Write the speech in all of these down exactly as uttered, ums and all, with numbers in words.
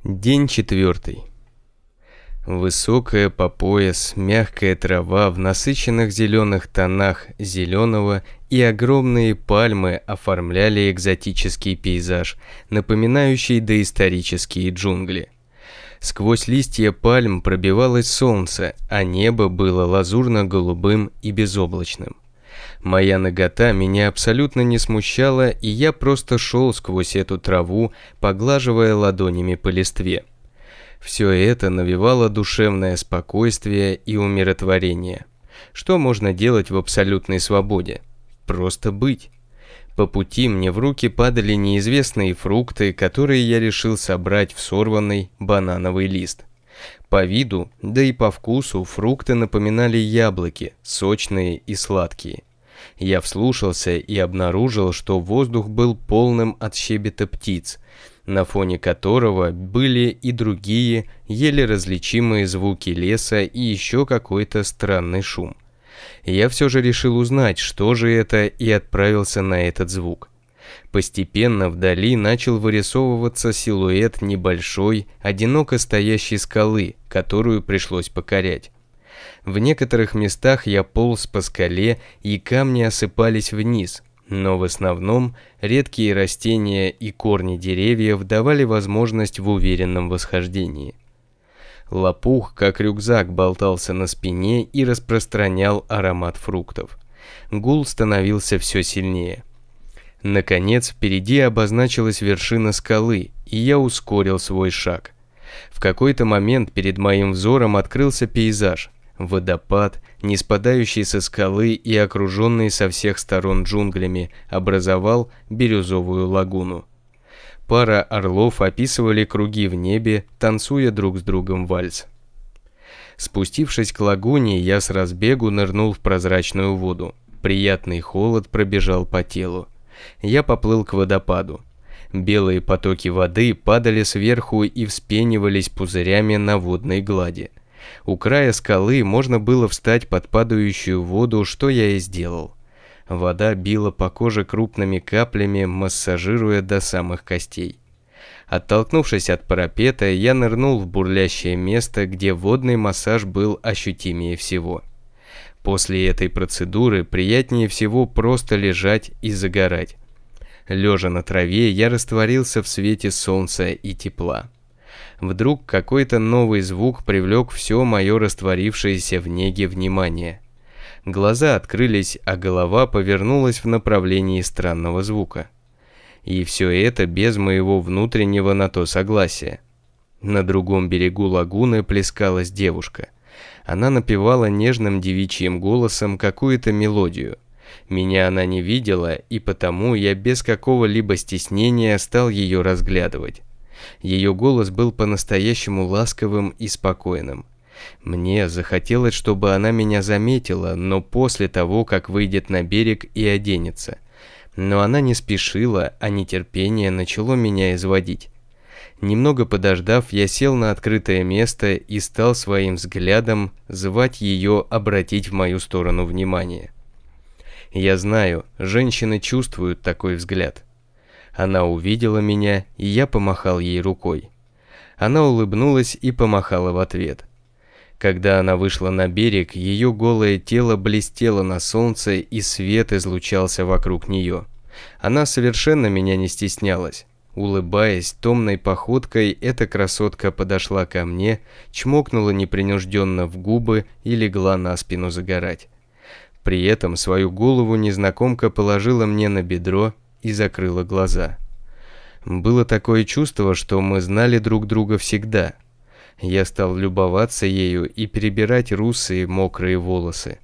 День четвертый. Высокая по пояс, мягкая трава в насыщенных зеленых тонах зеленого и огромные пальмы оформляли экзотический пейзаж, напоминающий доисторические джунгли. Сквозь листья пальм пробивалось солнце, а небо было лазурно-голубым и безоблачным. Моя нагота меня абсолютно не смущала, и я просто шел сквозь эту траву, поглаживая ладонями по листве. Все это навевало душевное спокойствие и умиротворение. Что можно делать в абсолютной свободе? Просто быть. По пути мне в руки падали неизвестные фрукты, которые я решил собрать в сорванный банановый лист. По виду, да и по вкусу, фрукты напоминали яблоки, сочные и сладкие. Я вслушался и обнаружил, что воздух был полным от щебета птиц, на фоне которого были и другие, еле различимые звуки леса и еще какой-то странный шум. Я все же решил узнать, что же это, и отправился на этот звук. Постепенно вдали начал вырисовываться силуэт небольшой, одиноко стоящей скалы, которую пришлось покорять. В некоторых местах я полз по скале, и камни осыпались вниз, но в основном редкие растения и корни деревьев давали возможность в уверенном восхождении. Лопух, как рюкзак, болтался на спине и распространял аромат фруктов. Гул становился все сильнее. Наконец, впереди обозначилась вершина скалы, и я ускорил свой шаг. В какой-то момент перед моим взором открылся пейзаж. Водопад, не спадающий со скалы и окруженный со всех сторон джунглями, образовал бирюзовую лагуну. Пара орлов описывали круги в небе, танцуя друг с другом вальс. Спустившись к лагуне, я с разбегу нырнул в прозрачную воду. Приятный холод пробежал по телу. Я поплыл к водопаду. Белые потоки воды падали сверху и вспенивались пузырями на водной глади. У края скалы можно было встать под падающую воду, что я и сделал. Вода била по коже крупными каплями, массажируя до самых костей. Оттолкнувшись от парапета, я нырнул в бурлящее место, где водный массаж был ощутимее всего. После этой процедуры приятнее всего просто лежать и загорать. Лежа на траве, я растворился в свете солнца и тепла. Вдруг какой-то новый звук привлек все мое растворившееся в неге внимание. Глаза открылись, а голова повернулась в направлении странного звука. И все это без моего внутреннего на то согласия. На другом берегу лагуны плескалась девушка. Она напевала нежным девичьим голосом какую-то мелодию. Меня она не видела, и потому я без какого-либо стеснения стал ее разглядывать. Ее голос был по-настоящему ласковым и спокойным. Мне захотелось, чтобы она меня заметила, но после того, как выйдет на берег и оденется. Но она не спешила, а нетерпение начало меня изводить. Немного подождав, я сел на открытое место и стал своим взглядом звать ее обратить в мою сторону внимание. Я знаю, женщины чувствуют такой взгляд. Она увидела меня, и я помахал ей рукой. Она улыбнулась и помахала в ответ. Когда она вышла на берег, ее голое тело блестело на солнце, и свет излучался вокруг нее. Она совершенно меня не стеснялась. Улыбаясь томной походкой, эта красотка подошла ко мне, чмокнула непринужденно в губы и легла на спину загорать. При этом свою голову незнакомка положила мне на бедро и закрыла глаза. Было такое чувство, что мы знали друг друга всегда. Я стал любоваться ею и перебирать русые мокрые волосы.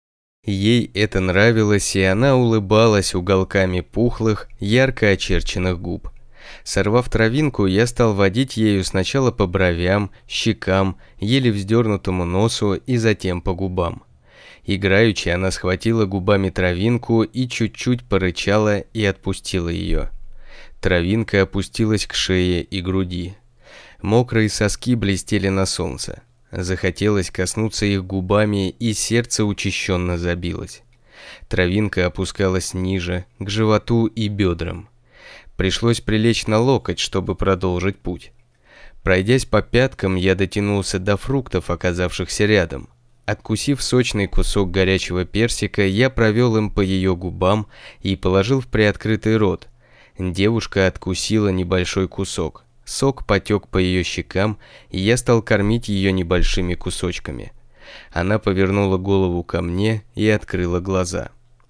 Ей это нравилось, и она улыбалась уголками пухлых, ярко очерченных губ. Сорвав травинку, я стал водить ею сначала по бровям, щекам, еле вздернутому носу и затем по губам. Играючи, она схватила губами травинку и чуть-чуть порычала и отпустила ее. Травинка опустилась к шее и груди. Мокрые соски блестели на солнце. Захотелось коснуться их губами, и сердце учащенно забилось. Травинка опускалась ниже, к животу и бедрам. Пришлось прилечь на локоть, чтобы продолжить путь. Пройдясь по пяткам, я дотянулся до фруктов, оказавшихся рядом. Откусив сочный кусок горячего персика, я провел им по ее губам и положил в приоткрытый рот. Девушка откусила небольшой кусок. Сок потек по ее щекам, и я стал кормить ее небольшими кусочками. Она повернула голову ко мне и открыла глаза.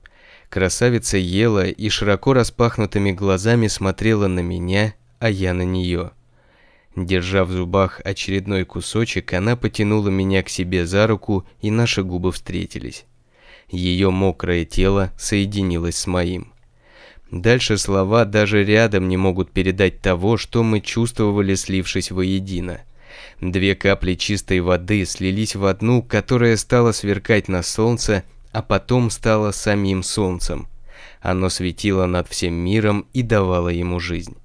Красавица ела и широко распахнутыми глазами смотрела на меня, а я на нее. Держа в зубах очередной кусочек, она потянула меня к себе за руку, и наши губы встретились. Ее мокрое тело соединилось с моим. Дальше слова даже рядом не могут передать того, что мы чувствовали, слившись воедино. Две капли чистой воды слились в одну, которая стала сверкать на солнце, а потом стала самим солнцем. Оно светило над всем миром и давало ему жизнь.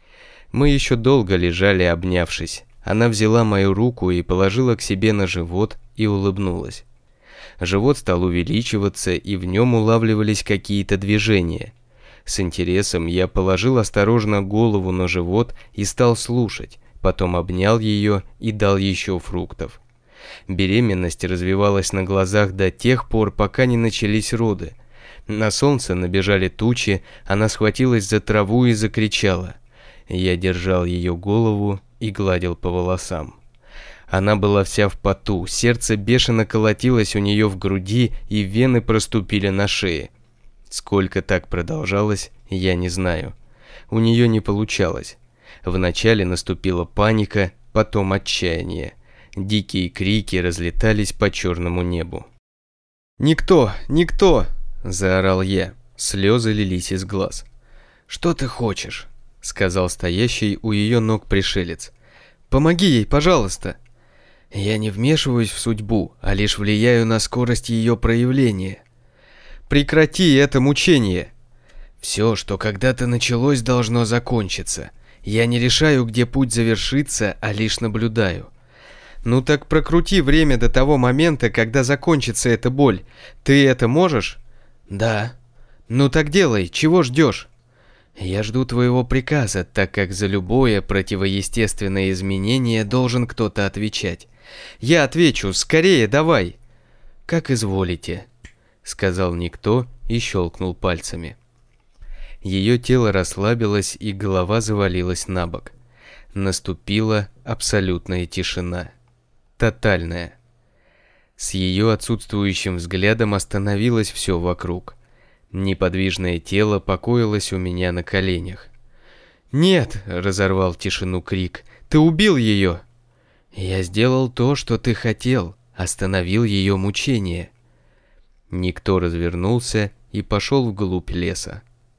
Мы еще долго лежали, обнявшись. Она взяла мою руку и положила к себе на живот и улыбнулась. Живот стал увеличиваться, и в нем улавливались какие-то движения. С интересом я положил осторожно голову на живот и стал слушать, потом обнял ее и дал еще фруктов. Беременность развивалась на глазах до тех пор, пока не начались роды. На солнце набежали тучи, она схватилась за траву и закричала. Я держал ее голову и гладил по волосам. Она была вся в поту, сердце бешено колотилось у нее в груди, и вены проступили на шее. Сколько так продолжалось, я не знаю. У нее не получалось. Вначале наступила паника, потом отчаяние. Дикие крики разлетались по черному небу. «Никто! Никто!» – заорал я. Слезы лились из глаз. «Что ты хочешь?» – сказал стоящий у ее ног пришелец. «Помоги ей, пожалуйста!» «Я не вмешиваюсь в судьбу, а лишь влияю на скорость ее проявления». «Прекрати это мучение!» «Все, что когда-то началось, должно закончиться. Я не решаю, где путь завершится, а лишь наблюдаю». «Ну так прокрути время до того момента, когда закончится эта боль. Ты это можешь?» «Да». «Ну так делай, чего ждешь?» «Я жду твоего приказа, так как за любое противоестественное изменение должен кто-то отвечать». «Я отвечу, скорее давай!» «Как изволите», — сказал никто и щелкнул пальцами. Ее тело расслабилось, и голова завалилась на бок. Наступила абсолютная тишина. Тотальная. С ее отсутствующим взглядом остановилось все вокруг. Неподвижное тело покоилось у меня на коленях. «Нет!» — разорвал тишину крик. «Ты убил ее!» «Я сделал то, что ты хотел, остановил ее мучение». Никто развернулся и пошел вглубь леса.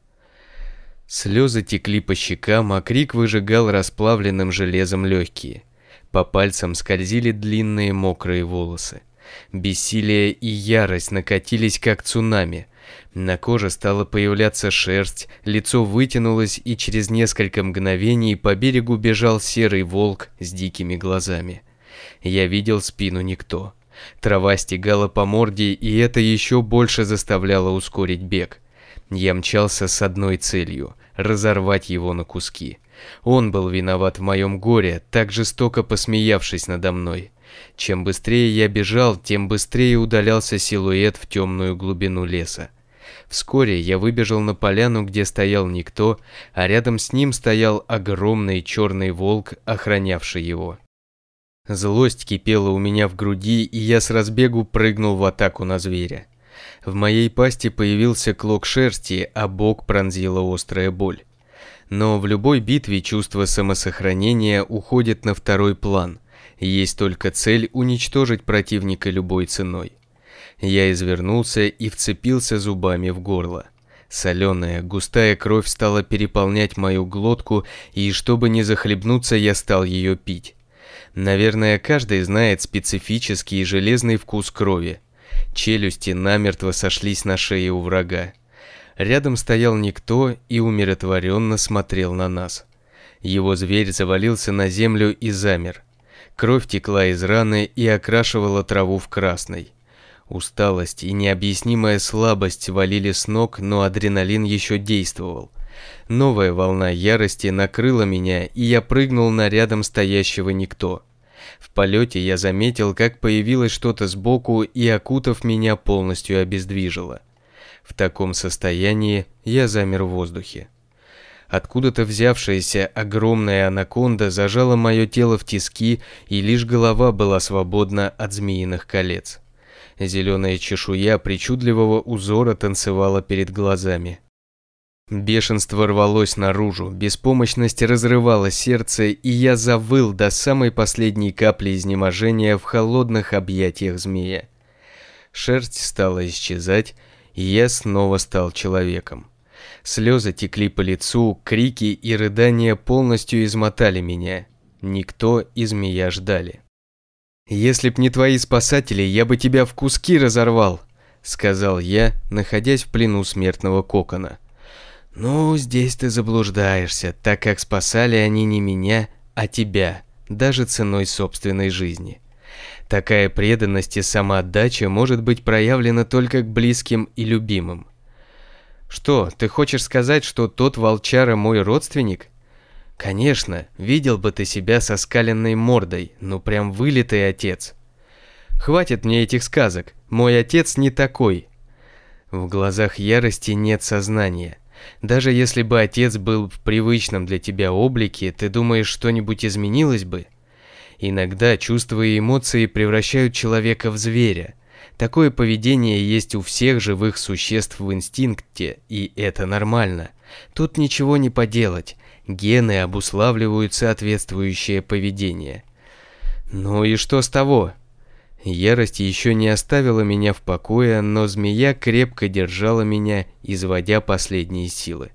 Слезы текли по щекам, а крик выжигал расплавленным железом легкие. По пальцам скользили длинные мокрые волосы. Бессилие и ярость накатились, как цунами. На коже стала появляться шерсть, лицо вытянулось, и через несколько мгновений по берегу бежал серый волк с дикими глазами. Я видел спину никто. Трава стегала по морде, и это еще больше заставляло ускорить бег. Я мчался с одной целью – разорвать его на куски. Он был виноват в моем горе, так жестоко посмеявшись надо мной. Чем быстрее я бежал, тем быстрее удалялся силуэт в темную глубину леса. Вскоре я выбежал на поляну, где стоял никто, а рядом с ним стоял огромный черный волк, охранявший его. Злость кипела у меня в груди, и я с разбегу прыгнул в атаку на зверя. В моей пасти появился клок шерсти, а бок пронзила острая боль. Но в любой битве чувство самосохранения уходит на второй план. Есть только цель уничтожить противника любой ценой. Я извернулся и вцепился зубами в горло. Соленая, густая кровь стала переполнять мою глотку, и чтобы не захлебнуться, я стал ее пить. Наверное, каждый знает специфический железный вкус крови. Челюсти намертво сошлись на шее у врага. Рядом стоял никто и умиротворенно смотрел на нас. Его зверь завалился на землю и замер. Кровь текла из раны и окрашивала траву в красный. Усталость и необъяснимая слабость валили с ног, но адреналин еще действовал. Новая волна ярости накрыла меня, и я прыгнул на рядом стоящего никто. В полете я заметил, как появилось что-то сбоку и, окутав меня, полностью обездвижило. В таком состоянии я замер в воздухе. Откуда-то взявшаяся огромная анаконда зажала мое тело в тиски, и лишь голова была свободна от змеиных колец. Зеленая чешуя причудливого узора танцевала перед глазами. Бешенство рвалось наружу, беспомощность разрывала сердце, и я завыл до самой последней капли изнеможения в холодных объятиях змея. Шерсть стала исчезать, и я снова стал человеком. Слезы текли по лицу, крики и рыдания полностью измотали меня. Никто и змея ждали. «Если б не твои спасатели, я бы тебя в куски разорвал», — сказал я, находясь в плену смертного кокона. «Ну, здесь ты заблуждаешься, так как спасали они не меня, а тебя, даже ценой собственной жизни. Такая преданность и самоотдача может быть проявлена только к близким и любимым». «Что, ты хочешь сказать, что тот волчара мой родственник?» «Конечно, видел бы ты себя со скаленной мордой, ну прям вылитый отец». «Хватит мне этих сказок, мой отец не такой». В глазах ярости нет сознания. Даже если бы отец был в привычном для тебя облике, ты думаешь, что-нибудь изменилось бы? Иногда чувства и эмоции превращают человека в зверя. Такое поведение есть у всех живых существ в инстинкте, и это нормально. Тут ничего не поделать. Гены обуславливают соответствующее поведение. Ну и что с того? Ярость еще не оставила меня в покое, но змея крепко держала меня, изводя последние силы.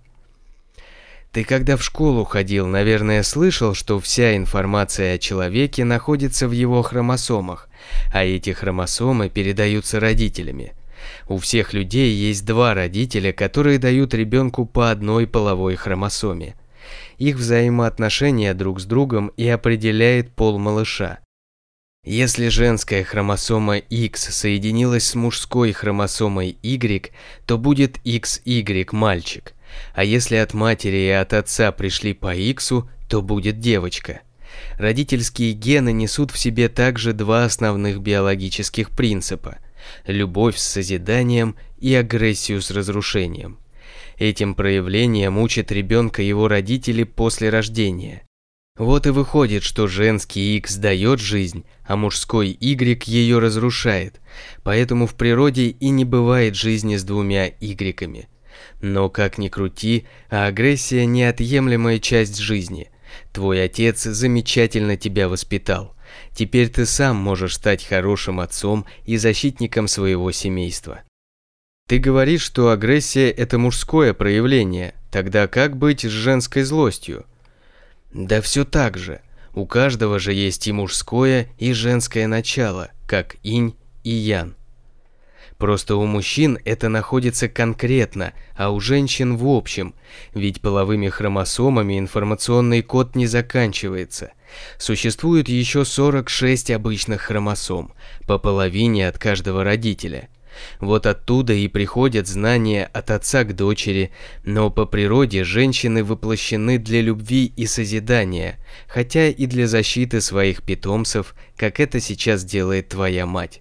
Ты когда в школу ходил, наверное, слышал, что вся информация о человеке находится в его хромосомах, а эти хромосомы передаются родителями. У всех людей есть два родителя, которые дают ребенку по одной половой хромосоме. Их взаимоотношения друг с другом и определяет пол малыша. Если женская хромосома X соединилась с мужской хромосомой Y, то будет икс игрек мальчик. А если от матери и от отца пришли по X, то будет девочка. Родительские гены несут в себе также два основных биологических принципа – любовь с созиданием и агрессию с разрушением. Этим проявлением учат ребенка его родители после рождения. Вот и выходит, что женский X дает жизнь, а мужской Y ее разрушает, поэтому в природе и не бывает жизни с двумя Y. Но как ни крути, а агрессия – неотъемлемая часть жизни. Твой отец замечательно тебя воспитал. Теперь ты сам можешь стать хорошим отцом и защитником своего семейства. Ты говоришь, что агрессия – это мужское проявление, тогда как быть с женской злостью? Да все так же. У каждого же есть и мужское, и женское начало, как инь и ян. Просто у мужчин это находится конкретно, а у женщин в общем, ведь половыми хромосомами информационный код не заканчивается. Существует еще сорок шесть обычных хромосом, по половине от каждого родителя. Вот оттуда и приходят знания от отца к дочери, но по природе женщины воплощены для любви и созидания, хотя и для защиты своих питомцев, как это сейчас делает твоя мать.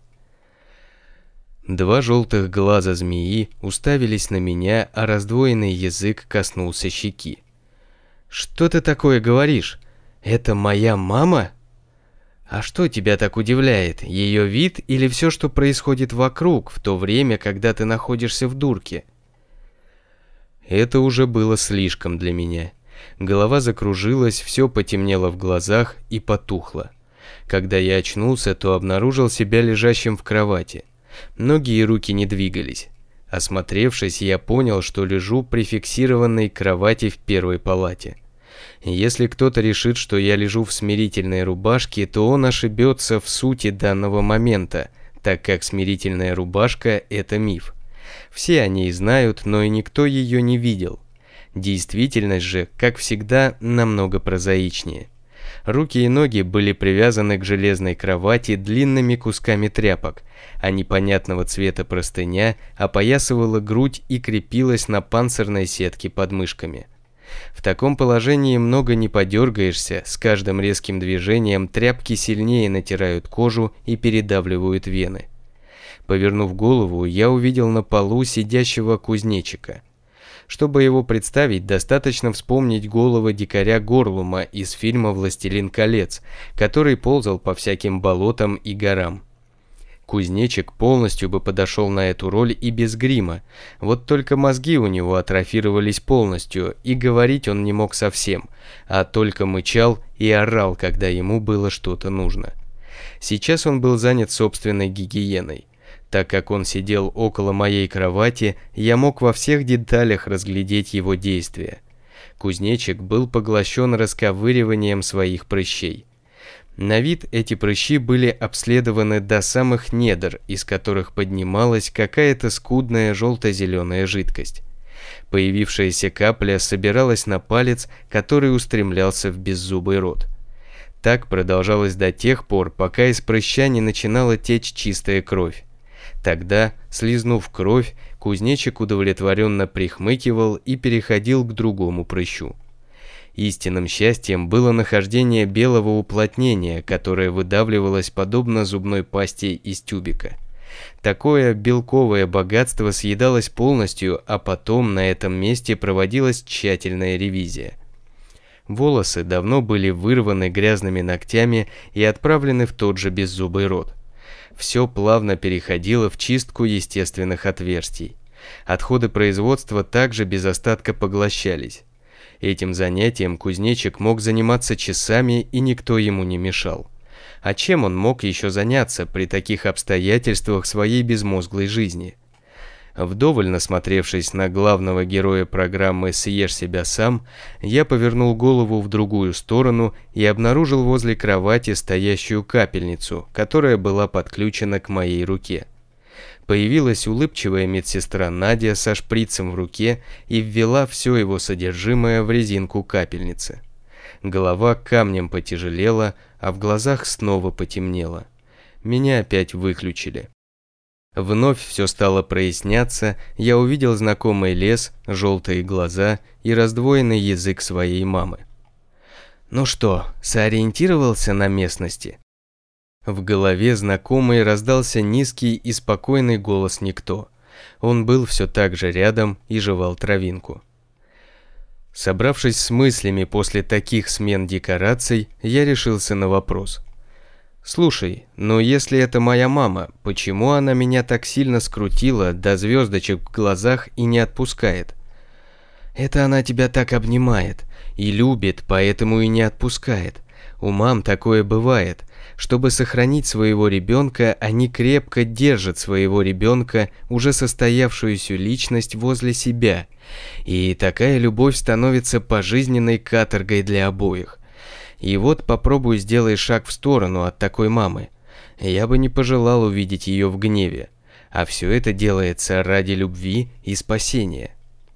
Два желтых глаза змеи уставились на меня, а раздвоенный язык коснулся щеки. «Что ты такое говоришь? Это моя мама?» «А что тебя так удивляет, ее вид или все, что происходит вокруг, в то время, когда ты находишься в дурке?» Это уже было слишком для меня. Голова закружилась, все потемнело в глазах и потухло. Когда я очнулся, то обнаружил себя лежащим в кровати. Ноги и руки не двигались. Осмотревшись, я понял, что лежу прификсированной к кровати в первой палате. Если кто-то решит, что я лежу в смирительной рубашке, то он ошибется в сути данного момента, так как смирительная рубашка – это миф. Все о ней знают, но и никто ее не видел. Действительность же, как всегда, намного прозаичнее. Руки и ноги были привязаны к железной кровати длинными кусками тряпок, а непонятного цвета простыня опоясывала грудь и крепилась на панцирной сетке под мышками. В таком положении много не подергаешься, с каждым резким движением тряпки сильнее натирают кожу и передавливают вены. Повернув голову, я увидел на полу сидящего кузнечика. Чтобы его представить, достаточно вспомнить голову дикаря Горлума из фильма «Властелин колец», который ползал по всяким болотам и горам. Кузнечик полностью бы подошел на эту роль и без грима, вот только мозги у него атрофировались полностью, и говорить он не мог совсем, а только мычал и орал, когда ему было что-то нужно. Сейчас он был занят собственной гигиеной. Так как он сидел около моей кровати, я мог во всех деталях разглядеть его действия. Кузнечик был поглощен расковыриванием своих прыщей. На вид эти прыщи были обследованы до самых недр, из которых поднималась какая-то скудная желто-зеленая жидкость. Появившаяся капля собиралась на палец, который устремлялся в беззубый рот. Так продолжалось до тех пор, пока из прыща не начинала течь чистая кровь. Тогда, слизнув кровь, кузнечик удовлетворенно прихмыкивал и переходил к другому прыщу. Истинным счастьем было нахождение белого уплотнения, которое выдавливалось подобно зубной пасте из тюбика. Такое белковое богатство съедалось полностью, а потом на этом месте проводилась тщательная ревизия. Волосы давно были вырваны грязными ногтями и отправлены в тот же беззубый рот. Все плавно переходило в чистку естественных отверстий. Отходы производства также без остатка поглощались. Этим занятием кузнечик мог заниматься часами, и никто ему не мешал. А чем он мог еще заняться при таких обстоятельствах своей безмозглой жизни? Вдоволь насмотревшись на главного героя программы «Съешь себя сам», я повернул голову в другую сторону и обнаружил возле кровати стоящую капельницу, которая была подключена к моей руке. Появилась улыбчивая медсестра Надя со шприцем в руке и ввела все его содержимое в резинку капельницы. Голова камнем потяжелела, а в глазах снова потемнело. Меня опять выключили. Вновь все стало проясняться, я увидел знакомый лес, желтые глаза и раздвоенный язык своей мамы. «Ну что, сориентировался на местности?» В голове знакомый раздался низкий и спокойный голос Никто. Он был все так же рядом и жевал травинку. Собравшись с мыслями после таких смен декораций, я решился на вопрос. «Слушай, но если это моя мама, почему она меня так сильно скрутила до звездочек в глазах и не отпускает?» «Это она тебя так обнимает и любит, поэтому и не отпускает. У мам такое бывает. Чтобы сохранить своего ребенка, они крепко держат своего ребенка, уже состоявшуюся личность, возле себя. И такая любовь становится пожизненной каторгой для обоих. И вот попробуй сделай шаг в сторону от такой мамы. Я бы не пожелал увидеть ее в гневе. А все это делается ради любви и спасения».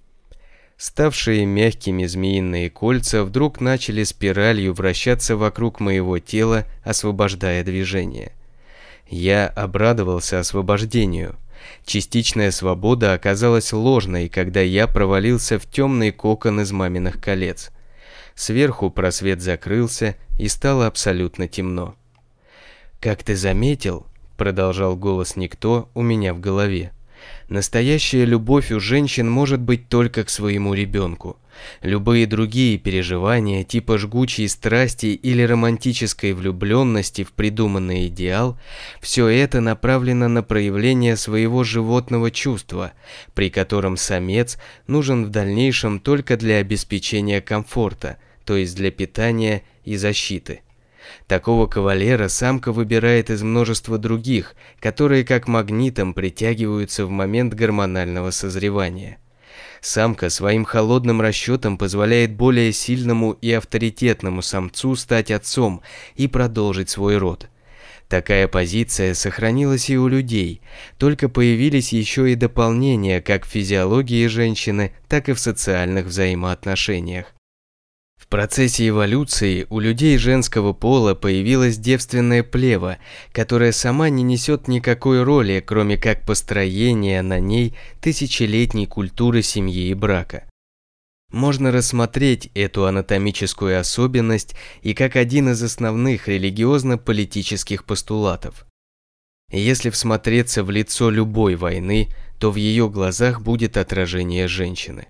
Ставшие мягкими змеиные кольца вдруг начали спиралью вращаться вокруг моего тела, освобождая движение. Я обрадовался освобождению. Частичная свобода оказалась ложной, когда я провалился в темный кокон из маминых колец. Сверху просвет закрылся, и стало абсолютно темно. «Как ты заметил, — продолжал голос Никто у меня в голове, — настоящая любовь у женщин может быть только к своему ребенку. Любые другие переживания, типа жгучей страсти или романтической влюбленности в придуманный идеал, все это направлено на проявление своего животного чувства, при котором самец нужен в дальнейшем только для обеспечения комфорта, то есть для питания и защиты. Такого кавалера самка выбирает из множества других, которые как магнитом притягиваются в момент гормонального созревания. Самка своим холодным расчетом позволяет более сильному и авторитетному самцу стать отцом и продолжить свой род. Такая позиция сохранилась и у людей, только появились еще и дополнения как в физиологии женщины, так и в социальных взаимоотношениях. В процессе эволюции у людей женского пола появилась девственная плева, которая сама не несет никакой роли, кроме как построения на ней тысячелетней культуры семьи и брака. Можно рассмотреть эту анатомическую особенность и как один из основных религиозно-политических постулатов. Если всмотреться в лицо любой войны, то в ее глазах будет отражение женщины.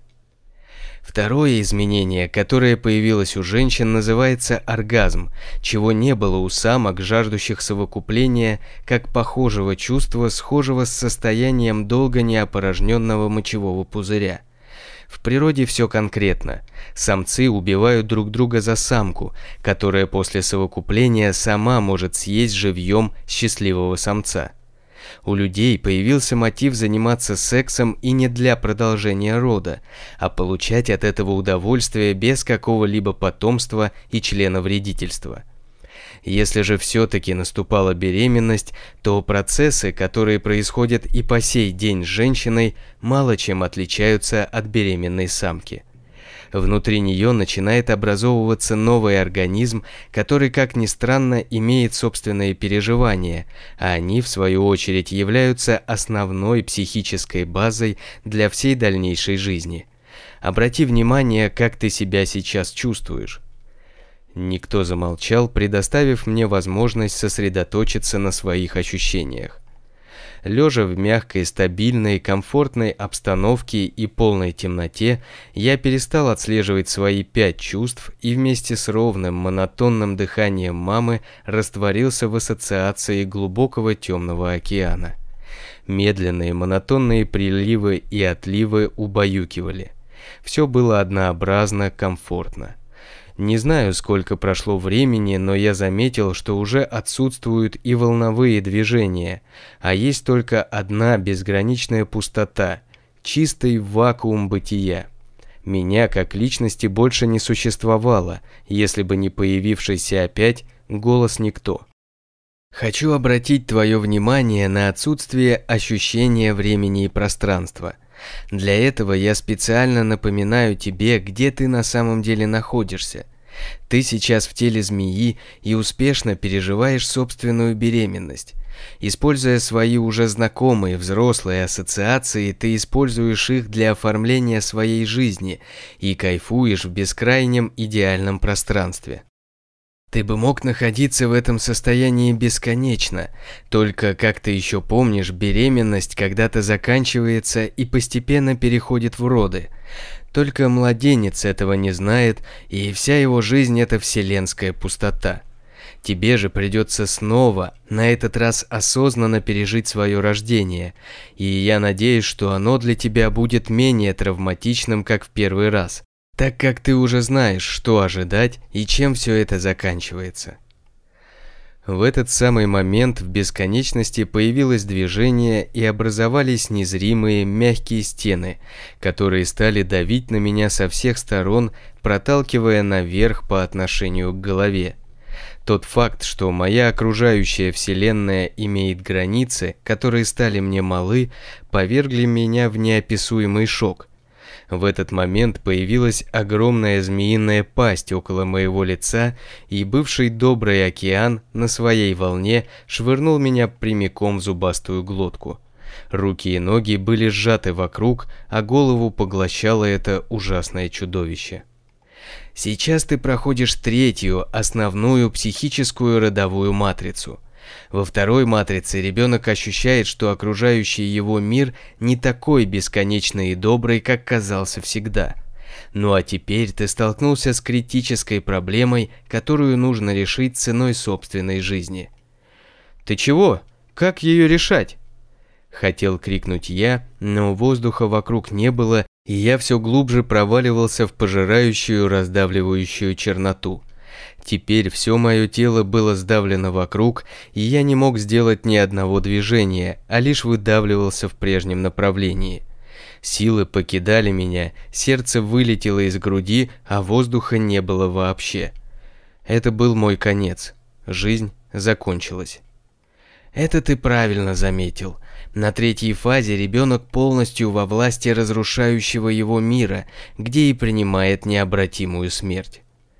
Второе изменение, которое появилось у женщин, называется оргазм, чего не было у самок, жаждущих совокупления, как похожего чувства, схожего с состоянием долго неопорожненного мочевого пузыря. В природе все конкретно. Самцы убивают друг друга за самку, которая после совокупления сама может съесть живьем счастливого самца. У людей появился мотив заниматься сексом и не для продолжения рода, а получать от этого удовольствие без какого-либо потомства и членовредительства. Если же все-таки наступала беременность, то процессы, которые происходят и по сей день с женщиной, мало чем отличаются от беременной самки. Внутри нее начинает образовываться новый организм, который, как ни странно, имеет собственные переживания, а они, в свою очередь, являются основной психической базой для всей дальнейшей жизни. Обрати внимание, как ты себя сейчас чувствуешь. Никто замолчал, предоставив мне возможность сосредоточиться на своих ощущениях. Лежа в мягкой, стабильной, комфортной обстановке и полной темноте, я перестал отслеживать свои пять чувств и вместе с ровным, монотонным дыханием мамы растворился в ассоциации глубокого темного океана. Медленные, монотонные приливы и отливы убаюкивали. Все было однообразно, комфортно. Не знаю, сколько прошло времени, но я заметил, что уже отсутствуют и волновые движения, а есть только одна безграничная пустота, чистый вакуум бытия. Меня как личности больше не существовало, если бы не появившийся опять голос «Никто». Хочу обратить твое внимание на отсутствие ощущения времени и пространства. Для этого я специально напоминаю тебе, где ты на самом деле находишься. Ты сейчас в теле змеи и успешно переживаешь собственную беременность. Используя свои уже знакомые взрослые ассоциации, ты используешь их для оформления своей жизни и кайфуешь в бескрайнем идеальном пространстве. Ты бы мог находиться в этом состоянии бесконечно, только, как ты еще помнишь, беременность когда-то заканчивается и постепенно переходит в роды. Только младенец этого не знает, и вся его жизнь – это вселенская пустота. Тебе же придется снова, на этот раз осознанно пережить свое рождение, и я надеюсь, что оно для тебя будет менее травматичным, как в первый раз, так как ты уже знаешь, что ожидать и чем все это заканчивается. В этот самый момент в бесконечности появилось движение и образовались незримые мягкие стены, которые стали давить на меня со всех сторон, проталкивая наверх по отношению к голове. Тот факт, что моя окружающая вселенная имеет границы, которые стали мне малы, повергли меня в неописуемый шок. В этот момент появилась огромная змеиная пасть около моего лица, и бывший добрый океан на своей волне швырнул меня прямиком в зубастую глотку. Руки и ноги были сжаты вокруг, а голову поглощало это ужасное чудовище. Сейчас ты проходишь третью, основную психическую родовую матрицу. Во второй матрице ребенок ощущает, что окружающий его мир не такой бесконечный и добрый, как казался всегда. Ну а теперь ты столкнулся с критической проблемой, которую нужно решить ценой собственной жизни. «Ты чего? Как ее решать?» Хотел крикнуть я, но воздуха вокруг не было, и я все глубже проваливался в пожирающую, раздавливающую черноту. Теперь все мое тело было сдавлено вокруг, и я не мог сделать ни одного движения, а лишь выдавливался в прежнем направлении. Силы покидали меня, сердце вылетело из груди, а воздуха не было вообще. Это был мой конец. Жизнь закончилась. Это ты правильно заметил. На третьей фазе ребенок полностью во власти разрушающего его мира, где и принимает необратимую смерть.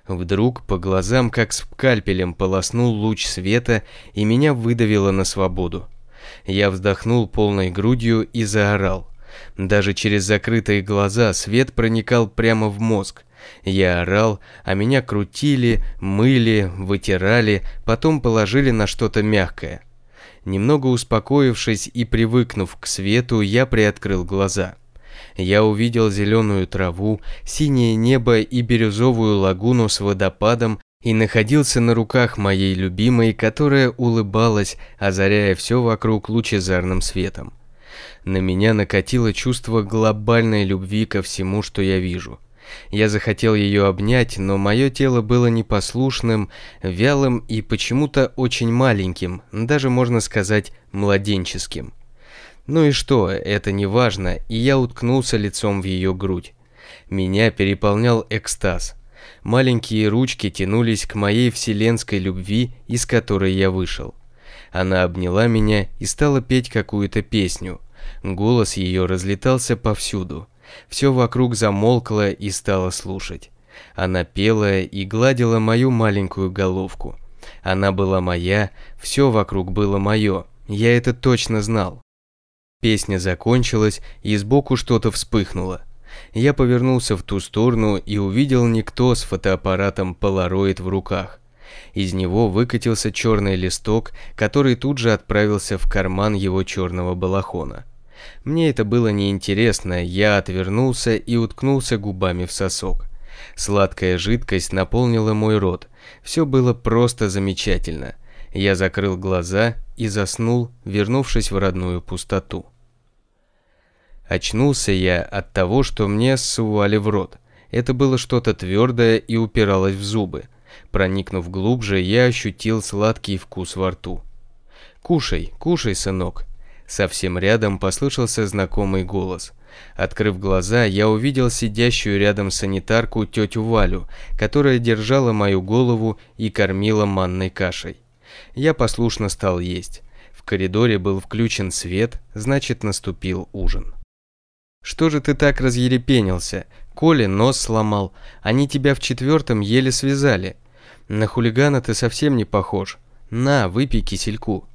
Вдруг по глазам как скальпелем полоснул луч света, и меня выдавило на свободу. Я вздохнул полной грудью и заорал. Даже через закрытые глаза свет проникал прямо в мозг. Я орал, а меня крутили, мыли, вытирали, потом положили на что-то мягкое. Немного успокоившись и привыкнув к свету, я приоткрыл глаза. Я увидел зеленую траву, синее небо и бирюзовую лагуну с водопадом и находился на руках моей любимой, которая улыбалась, озаряя все вокруг лучезарным светом. На меня накатило чувство глобальной любви ко всему, что я вижу. Я захотел ее обнять, но мое тело было непослушным, вялым и почему-то очень маленьким, даже можно сказать младенческим. Ну и что, это не важно, и я уткнулся лицом в ее грудь. Меня переполнял экстаз. Маленькие ручки тянулись к моей вселенской любви, из которой я вышел. Она обняла меня и стала петь какую-то песню. Голос ее разлетался повсюду. Все вокруг замолкло и стало слушать. Она пела и гладила мою маленькую головку. Она была моя, все вокруг было мое, я это точно знал. Песня закончилась, и сбоку что-то вспыхнуло. Я повернулся в ту сторону и увидел никто с фотоаппаратом Polaroid в руках. Из него выкатился черный листок, который тут же отправился в карман его черного балахона. Мне это было неинтересно, я отвернулся и уткнулся губами в сосок. Сладкая жидкость наполнила мой рот. Все было просто замечательно. Я закрыл глаза и заснул, вернувшись в родную пустоту. Очнулся я от того, что мне ссували в рот. Это было что-то твердое и упиралось в зубы. Проникнув глубже, я ощутил сладкий вкус во рту. «Кушай, кушай, сынок!» Совсем рядом послышался знакомый голос. Открыв глаза, я увидел сидящую рядом санитарку тетю Валю, которая держала мою голову и кормила манной кашей. Я послушно стал есть. В коридоре был включен свет, значит, наступил ужин. «Что же ты так разъерепенился? Коля нос сломал, они тебя в четвертом еле связали. На хулигана ты совсем не похож. На, выпей кисельку».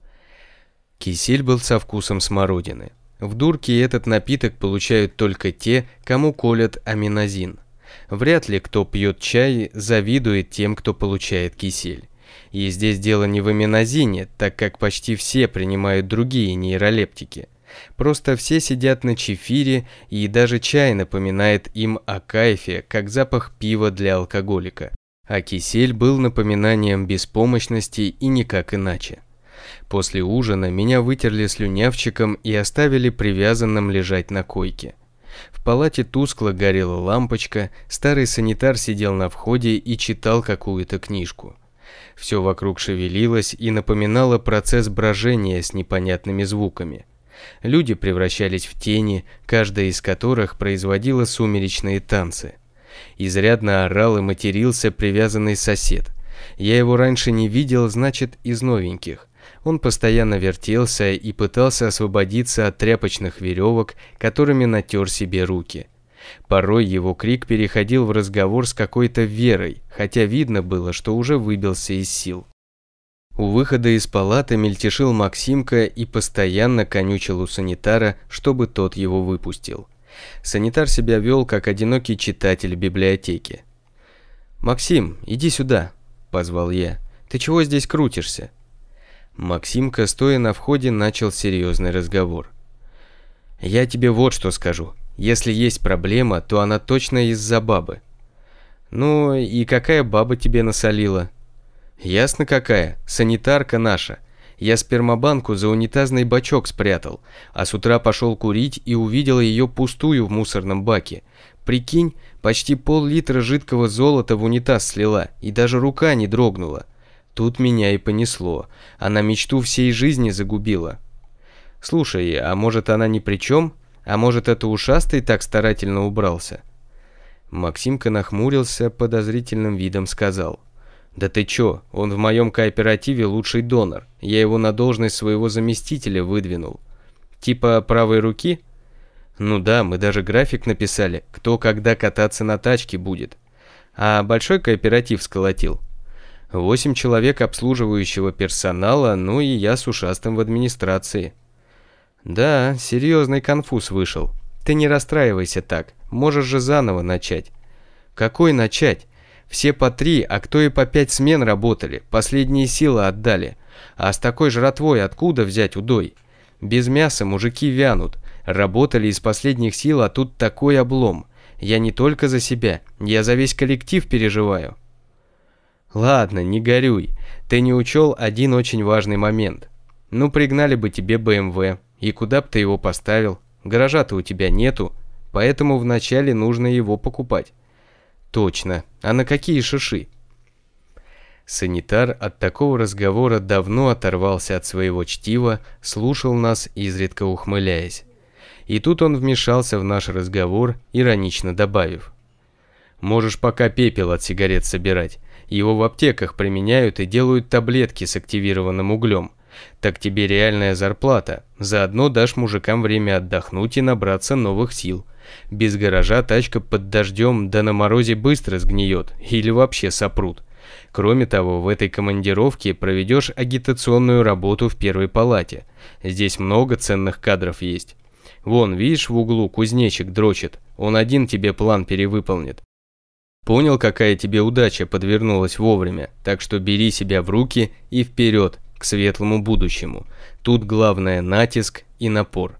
Кисель был со вкусом смородины. В дурке этот напиток получают только те, кому колят аминозин. Вряд ли кто пьет чай, завидует тем, кто получает кисель. И здесь дело не в аминозине, так как почти все принимают другие нейролептики. Просто все сидят на чефире, и даже чай напоминает им о кайфе, как запах пива для алкоголика. А кисель был напоминанием беспомощности и никак иначе. После ужина меня вытерли слюнявчиком и оставили привязанным лежать на койке. В палате тускло горела лампочка, старый санитар сидел на входе и читал какую-то книжку. Все вокруг шевелилось и напоминало процесс брожения с непонятными звуками. Люди превращались в тени, каждая из которых производила сумеречные танцы. Изрядно орал и матерился привязанный сосед. Я его раньше не видел, значит, из новеньких. Он постоянно вертелся и пытался освободиться от тряпочных веревок, которыми натер себе руки. Порой его крик переходил в разговор с какой-то Верой, хотя видно было, что уже выбился из сил. У выхода из палаты мельтешил Максимка и постоянно конючил у санитара, чтобы тот его выпустил. Санитар себя вел, как одинокий читатель библиотеки. «Максим, иди сюда», – позвал я. «Ты чего здесь крутишься?» Максимка, стоя на входе, начал серьезный разговор. «Я тебе вот что скажу. Если есть проблема, то она точно из-за бабы». «Ну и какая баба тебе насолила?» «Ясно какая. Санитарка наша. Я спермобанку за унитазный бачок спрятал, а с утра пошел курить и увидел ее пустую в мусорном баке. Прикинь, почти пол-литра жидкого золота в унитаз слила, и даже рука не дрогнула. Тут меня и понесло. Она мечту всей жизни загубила». «Слушай, а может она ни при чем? А может это ушастый так старательно убрался?» Максимка нахмурился, подозрительным видом сказал: «Да ты чё, он в моем кооперативе лучший донор. Я его на должность своего заместителя выдвинул. Типа правой руки? Ну да, мы даже график написали, кто когда кататься на тачке будет. А большой кооператив сколотил? Восемь человек обслуживающего персонала, ну и я с ушастым в администрации. Да, серьезный конфуз вышел. Ты не расстраивайся так, можешь же заново начать. Какой начать? Все по три, а кто и по пять смен работали, последние силы отдали. А с такой жратвой откуда взять удой? Без мяса мужики вянут. Работали из последних сил, а тут такой облом. Я не только за себя, я за весь коллектив переживаю. Ладно, не горюй. Ты не учел один очень важный момент. Ну, пригнали бы тебе бэ эм вэ, и куда б ты его поставил? Гаража-то у тебя нету, поэтому вначале нужно его покупать. Точно. А на какие шиши? Санитар от такого разговора давно оторвался от своего чтива, слушал нас, изредка ухмыляясь. И тут он вмешался в наш разговор, иронично добавив: «Можешь пока пепел от сигарет собирать. Его в аптеках применяют и делают таблетки с активированным углем. Так тебе реальная зарплата. Заодно дашь мужикам время отдохнуть и набраться новых сил. Без гаража тачка под дождем да на морозе быстро сгниет или вообще сопрут. Кроме того, в этой командировке проведешь агитационную работу в первой палате. Здесь много ценных кадров есть. Вон, видишь, в углу кузнечик дрочит. Он один тебе план перевыполнит. Понял, какая тебе удача подвернулась вовремя, так что бери себя в руки и вперед, к светлому будущему. Тут главное натиск и напор».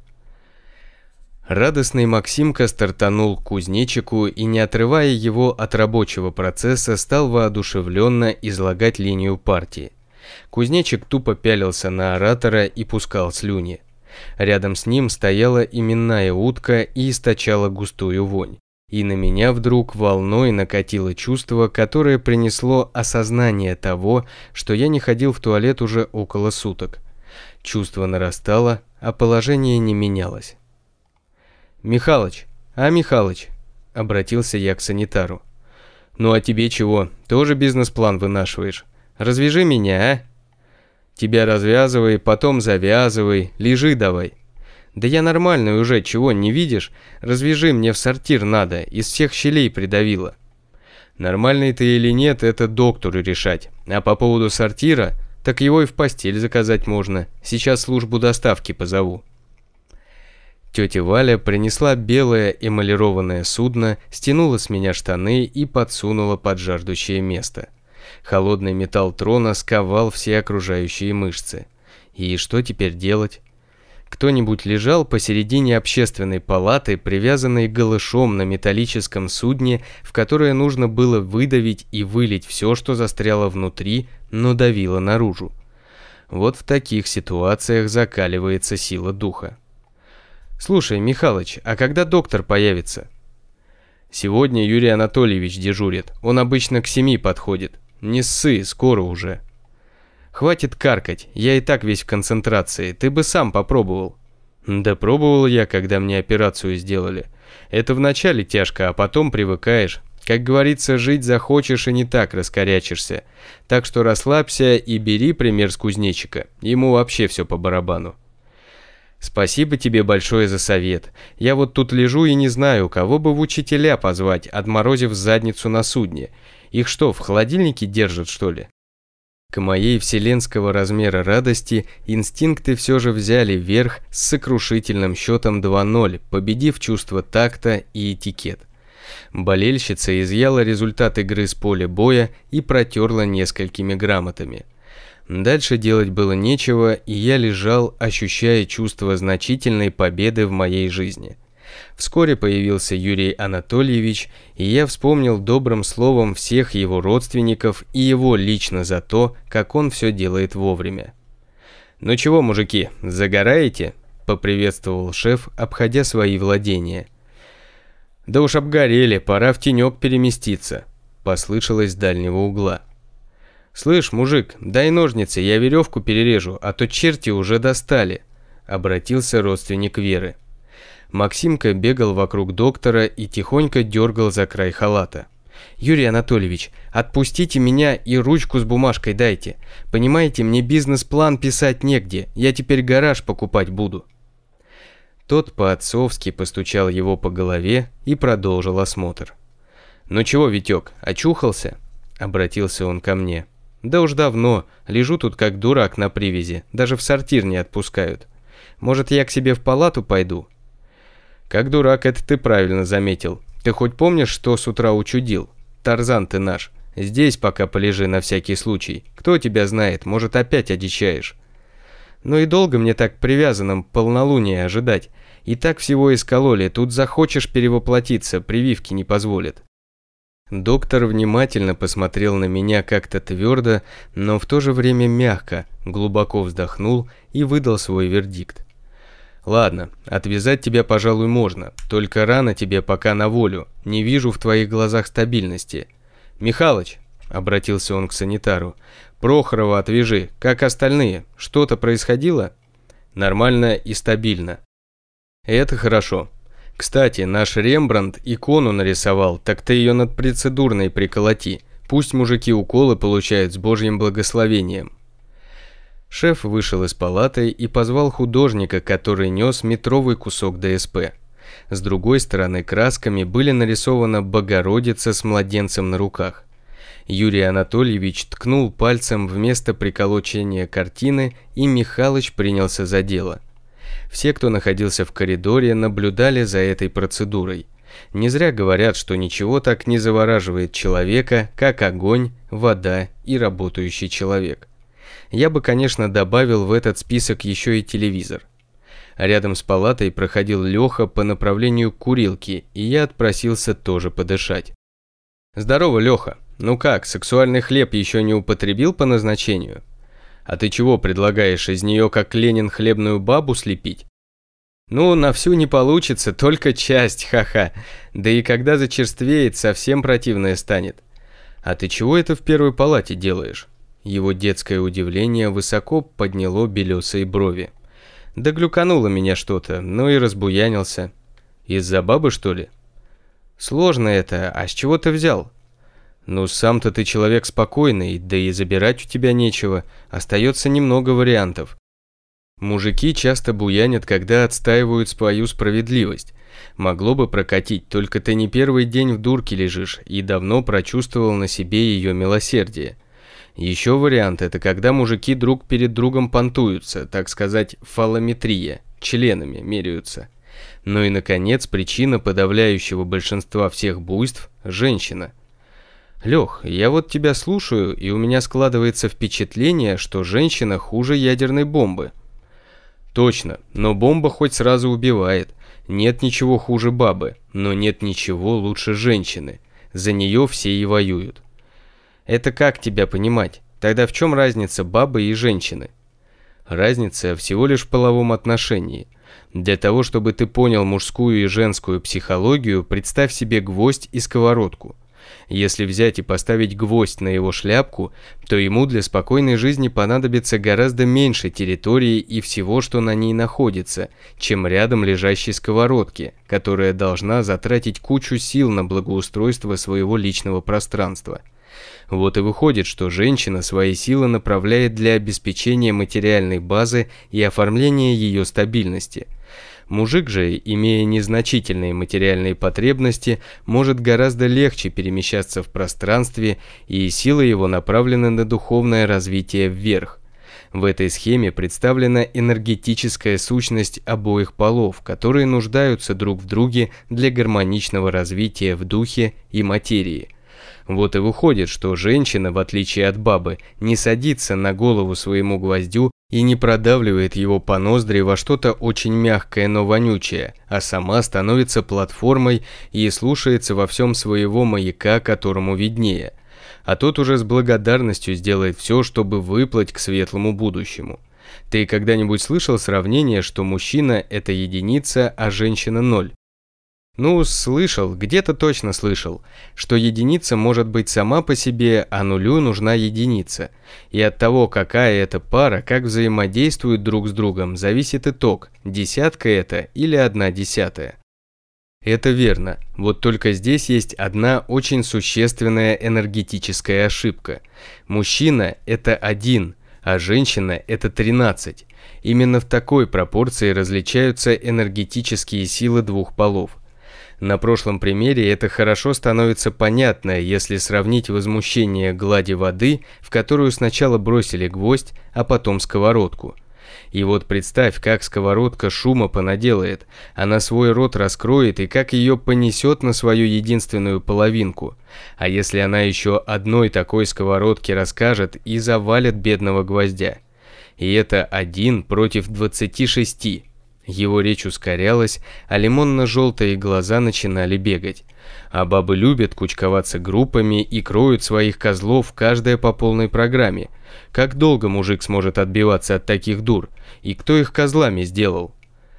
Радостный Максимка стартанул к кузнечику и, не отрывая его от рабочего процесса, стал воодушевленно излагать линию партии. Кузнечик тупо пялился на оратора и пускал слюни. Рядом с ним стояла именная утка и источала густую вонь. И на меня вдруг волной накатило чувство, которое принесло осознание того, что я не ходил в туалет уже около суток. Чувство нарастало, а положение не менялось. «Михалыч, а Михалыч?» – обратился я к санитару. «Ну а тебе чего? Тоже бизнес-план вынашиваешь? Развяжи меня, а?» «Тебя развязывай, потом завязывай, лежи давай». «Да я нормальный уже, чего, не видишь? Развяжи, мне в сортир надо, из всех щелей придавило». «Нормальный ты или нет, это доктору решать. А по поводу сортира, так его и в постель заказать можно. Сейчас службу доставки позову». Тетя Валя принесла белое эмалированное судно, стянула с меня штаны и подсунула под жаждущее место. Холодный металл трона сковал все окружающие мышцы. И что теперь делать? Кто-нибудь лежал посередине общественной палаты, привязанной голышом на металлическом судне, в которое нужно было выдавить и вылить все, что застряло внутри, но давило наружу. Вот в таких ситуациях закаливается сила духа. «Слушай, Михалыч, а когда доктор появится?» «Сегодня Юрий Анатольевич дежурит. Он обычно к семи подходит. Не ссы, скоро уже». «Хватит каркать, я и так весь в концентрации, ты бы сам попробовал». «Да пробовал я, когда мне операцию сделали. Это вначале тяжко, а потом привыкаешь. Как говорится, жить захочешь и не так раскорячишься. Так что расслабься и бери пример с кузнечика, ему вообще все по барабану». «Спасибо тебе большое за совет. Я вот тут лежу и не знаю, кого бы в учителя позвать, отморозив задницу на судне. Их что, в холодильнике держат, что ли?» К моей вселенского размера радости инстинкты все же взяли верх с сокрушительным счетом два ноль, победив чувство такта и этикет. Болельщица изъяла результат игры с поля боя и протерла несколькими грамотами. Дальше делать было нечего, и я лежал, ощущая чувство значительной победы в моей жизни. Вскоре появился Юрий Анатольевич, и я вспомнил добрым словом всех его родственников и его лично за то, как он все делает вовремя. «Ну чего, мужики, загораете?» – поприветствовал шеф, обходя свои владения. «Да уж обгорели, пора в тенек переместиться», – послышалось с дальнего угла. «Слышь, мужик, дай ножницы, я веревку перережу, а то черти уже достали», – обратился родственник Веры. Максимка бегал вокруг доктора и тихонько дергал за край халата. «Юрий Анатольевич, отпустите меня и ручку с бумажкой дайте. Понимаете, мне бизнес-план писать негде, я теперь гараж покупать буду». Тот по-отцовски постучал его по голове и продолжил осмотр. «Ну чего, Витек, очухался?» – обратился он ко мне. «Да уж давно. Лежу тут как дурак на привязи. Даже в сортир не отпускают. Может, я к себе в палату пойду?» «Как дурак, это ты правильно заметил. Ты хоть помнишь, что с утра учудил? Тарзан ты наш. Здесь пока полежи на всякий случай. Кто тебя знает, может, опять одичаешь». «Ну и долго мне так привязанным полнолуния ожидать? И так всего искололи. Тут захочешь перевоплотиться, прививки не позволят». Доктор внимательно посмотрел на меня как-то твердо, но в то же время мягко, глубоко вздохнул и выдал свой вердикт. «Ладно, отвязать тебя, пожалуй, можно, только рано тебе пока на волю, не вижу в твоих глазах стабильности. Михалыч», — обратился он к санитару, — «Прохорова отвяжи, как остальные, что-то происходило?» «Нормально и стабильно». «Это хорошо. Кстати, наш Рембрандт икону нарисовал, так ты ее над процедурной приколоти. Пусть мужики уколы получают с Божьим благословением». Шеф вышел из палаты и позвал художника, который нес метровый кусок ДСП. С другой стороны красками были нарисована Богородица с младенцем на руках. Юрий Анатольевич ткнул пальцем в место приколочения картины, и Михалыч принялся за дело. Все, кто находился в коридоре, наблюдали за этой процедурой. Не зря говорят, что ничего так не завораживает человека, как огонь, вода и работающий человек. Я бы, конечно, добавил в этот список еще и телевизор. Рядом с палатой проходил Леха по направлению к курилке, и я отпросился тоже подышать. «Здорово, Леха. Ну как, сексуальный хлеб еще не употребил по назначению? А ты чего предлагаешь, из нее как Ленин хлебную бабу слепить?» «Ну, на всю не получится, только часть, ха-ха. Да и когда зачерствеет, совсем противное станет. А ты чего это в первой палате делаешь?» Его детское удивление высоко подняло белесые брови. «Да глюкануло меня что-то, ну и разбуянился». «Из-за бабы, что ли?» «Сложно это, а с чего ты взял?» «Ну, сам-то ты человек спокойный, да и забирать у тебя нечего, остается немного вариантов. Мужики часто буянят, когда отстаивают свою справедливость. Могло бы прокатить, только ты не первый день в дурке лежишь и давно прочувствовал на себе ее милосердие. Еще вариант – это когда мужики друг перед другом понтуются, так сказать, фалометрия, членами меряются. Ну и, наконец, причина подавляющего большинства всех буйств – женщина. Лех, я вот тебя слушаю, и у меня складывается впечатление, что женщина хуже ядерной бомбы». «Точно, но бомба хоть сразу убивает. Нет ничего хуже бабы, но нет ничего лучше женщины. За нее все и воюют». «Это как тебя понимать? Тогда в чем разница бабы и женщины?» «Разница всего лишь в половом отношении. Для того, чтобы ты понял мужскую и женскую психологию, представь себе гвоздь и сковородку. Если взять и поставить гвоздь на его шляпку, то ему для спокойной жизни понадобится гораздо меньше территории и всего, что на ней находится, чем рядом лежащей сковородки, которая должна затратить кучу сил на благоустройство своего личного пространства. Вот и выходит, что женщина свои силы направляет для обеспечения материальной базы и оформления ее стабильности. Мужик же, имея незначительные материальные потребности, может гораздо легче перемещаться в пространстве, и силы его направлены на духовное развитие вверх. В этой схеме представлена энергетическая сущность обоих полов, которые нуждаются друг в друге для гармоничного развития в духе и материи. Вот и выходит, что женщина, в отличие от бабы, не садится на голову своему гвоздю и не продавливает его по ноздри во что-то очень мягкое, но вонючее, а сама становится платформой и слушается во всем своего маяка, которому виднее. А тот уже с благодарностью сделает все, чтобы выплыть к светлому будущему. Ты когда-нибудь слышал сравнение, что мужчина – это единица, а женщина – ноль? Ну, слышал, где-то точно слышал, что единица может быть сама по себе, а нулю нужна единица. И от того, какая это пара, как взаимодействуют друг с другом, зависит итог, десятка это или одна десятая. Это верно, вот только здесь есть одна очень существенная энергетическая ошибка. Мужчина – это один, а женщина – это тринадцать. Именно в такой пропорции различаются энергетические силы двух полов. На прошлом примере это хорошо становится понятно, если сравнить возмущение глади воды, в которую сначала бросили гвоздь, а потом сковородку. И вот представь, как сковородка шума понаделает, она свой рот раскроет и как ее понесет на свою единственную половинку. А если она еще одной такой сковородке расскажет и завалит бедного гвоздя? И это один против двадцати шести. Его речь ускорялась, а лимонно-желтые глаза начинали бегать. А бабы любят кучковаться группами и кроют своих козлов, каждая по полной программе. Как долго мужик сможет отбиваться от таких дур? И кто их козлами сделал?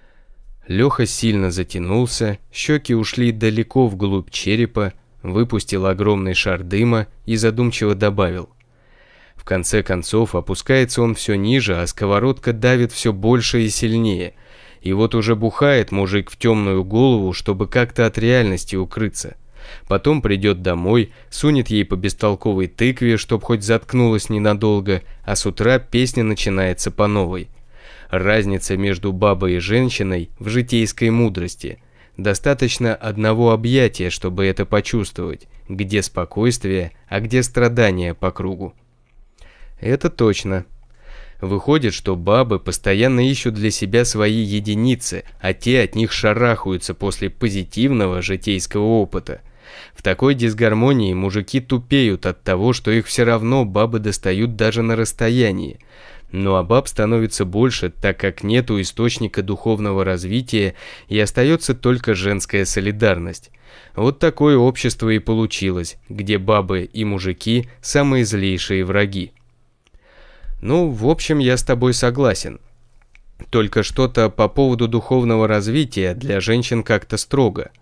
Леха сильно затянулся, щеки ушли далеко вглубь черепа, выпустил огромный шар дыма и задумчиво добавил. В конце концов, опускается он все ниже, а сковородка давит все больше и сильнее. И вот уже бухает мужик в темную голову, чтобы как-то от реальности укрыться. Потом придет домой, сунет ей по бестолковой тыкве, чтоб хоть заткнулась ненадолго, а с утра песня начинается по новой. Разница между бабой и женщиной в житейской мудрости. Достаточно одного объятия, чтобы это почувствовать, где спокойствие, а где страдания по кругу. Это точно. Выходит, что бабы постоянно ищут для себя свои единицы, а те от них шарахаются после позитивного житейского опыта. В такой дисгармонии мужики тупеют от того, что их все равно бабы достают даже на расстоянии. Ну а баб становится больше, так как нету источника духовного развития и остается только женская солидарность. Вот такое общество и получилось, где бабы и мужики – самые злейшие враги. Ну, в общем, я с тобой согласен. Только что-то по поводу духовного развития для женщин как-то строго.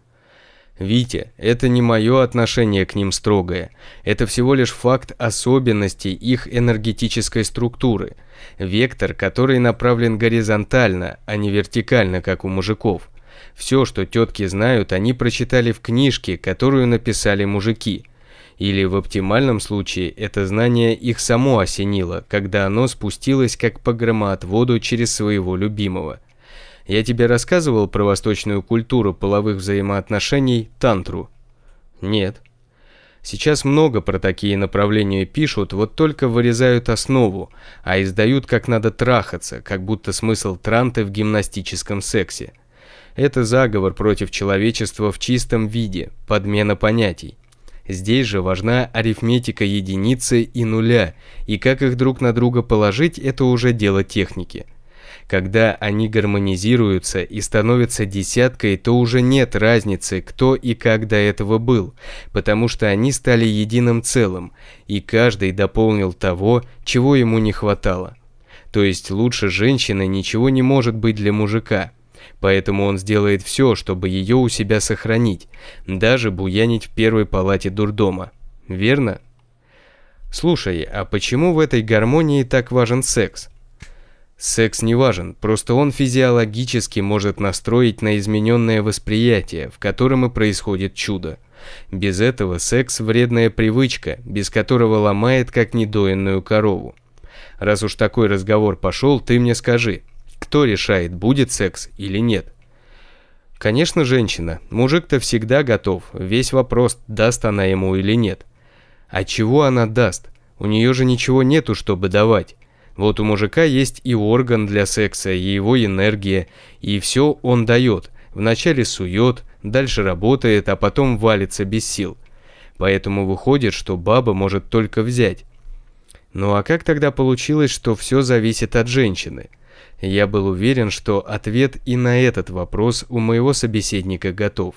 Витя, это не мое отношение к ним строгое. Это всего лишь факт особенностей их энергетической структуры. Вектор, который направлен горизонтально, а не вертикально, как у мужиков. Все, что тетки знают, они прочитали в книжке, которую написали мужики. Или в оптимальном случае это знание их само осенило, когда оно спустилось как по громоотводу через своего любимого. Я тебе рассказывал про восточную культуру половых взаимоотношений тантру? Нет. Сейчас много про такие направления пишут, вот только вырезают основу, а издают как надо трахаться, как будто смысл транты в гимнастическом сексе. Это заговор против человечества в чистом виде, подмена понятий. Здесь же важна арифметика единицы и нуля, и как их друг на друга положить – это уже дело техники. Когда они гармонизируются и становятся десяткой, то уже нет разницы, кто и как до этого был, потому что они стали единым целым, и каждый дополнил того, чего ему не хватало. То есть лучше женщины ничего не может быть для мужика. Поэтому он сделает все, чтобы ее у себя сохранить, даже буянить в первой палате дурдома. Верно? Слушай, а почему в этой гармонии так важен секс? Секс не важен, просто он физиологически может настроить на измененное восприятие, в котором и происходит чудо. Без этого секс – вредная привычка, без которого ломает как недоенную корову. Раз уж такой разговор пошел, ты мне скажи. Кто решает, будет секс или нет? Конечно, женщина. Мужик-то всегда готов. Весь вопрос, даст она ему или нет. А чего она даст? У нее же ничего нету, чтобы давать. Вот у мужика есть и орган для секса, и его энергия, и все он дает. Вначале сует, дальше работает, а потом валится без сил. Поэтому выходит, что баба может только взять. Ну а как тогда получилось, что все зависит от женщины? Я был уверен, что ответ и на этот вопрос у моего собеседника готов.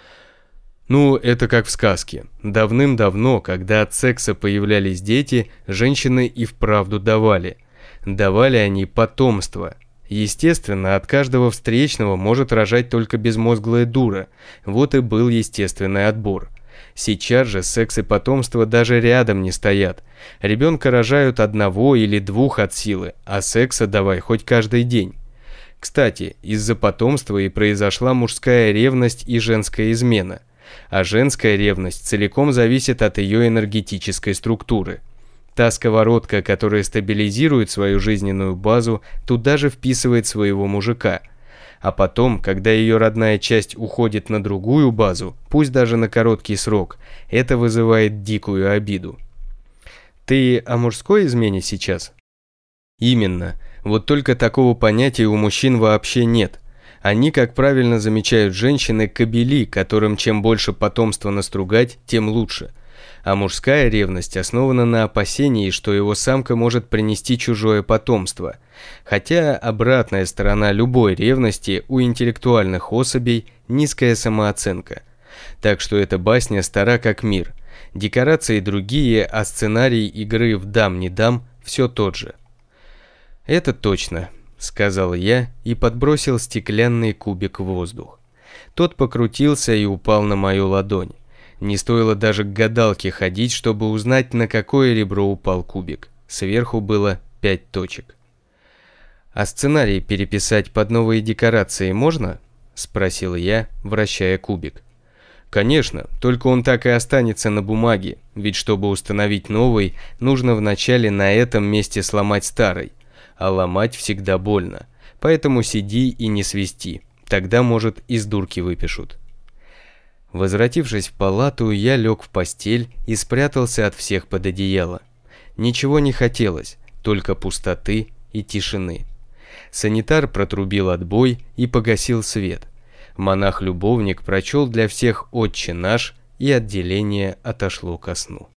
Ну, это как в сказке. Давным-давно, когда от секса появлялись дети, женщины и вправду давали. Давали они потомство. Естественно, от каждого встречного может рожать только безмозглая дура. Вот и был естественный отбор. Сейчас же секс и потомство даже рядом не стоят. Ребенка рожают одного или двух от силы, а секса давай хоть каждый день. Кстати, из-за потомства и произошла мужская ревность и женская измена. А женская ревность целиком зависит от ее энергетической структуры. Та сковородка, которая стабилизирует свою жизненную базу, туда же вписывает своего мужика. А потом, когда ее родная часть уходит на другую базу, пусть даже на короткий срок, это вызывает дикую обиду. Ты о мужской измене сейчас? Именно. Вот только такого понятия у мужчин вообще нет. Они, как правильно замечают женщины, кобели, которым чем больше потомства настругать, тем лучше. А мужская ревность основана на опасении, что его самка может принести чужое потомство. Хотя обратная сторона любой ревности у интеллектуальных особей – низкая самооценка. Так что эта басня стара как мир. Декорации другие, а сценарий игры в «дам-не дам» все тот же. «Это точно», — сказал я и подбросил стеклянный кубик в воздух. Тот покрутился и упал на мою ладонь. Не стоило даже к гадалке ходить, чтобы узнать, на какое ребро упал кубик. Сверху было пять точек. «А сценарий переписать под новые декорации можно?» — спросил я, вращая кубик. «Конечно, только он так и останется на бумаге, ведь чтобы установить новый, нужно вначале на этом месте сломать старый. А ломать всегда больно, поэтому сиди и не свисти, тогда, может, из дурки выпишут». Возвратившись в палату, я лег в постель и спрятался от всех под одеяло. Ничего не хотелось, только пустоты и тишины. Санитар протрубил отбой и погасил свет. Монах-любовник прочел для всех «Отче наш», и отделение отошло ко сну.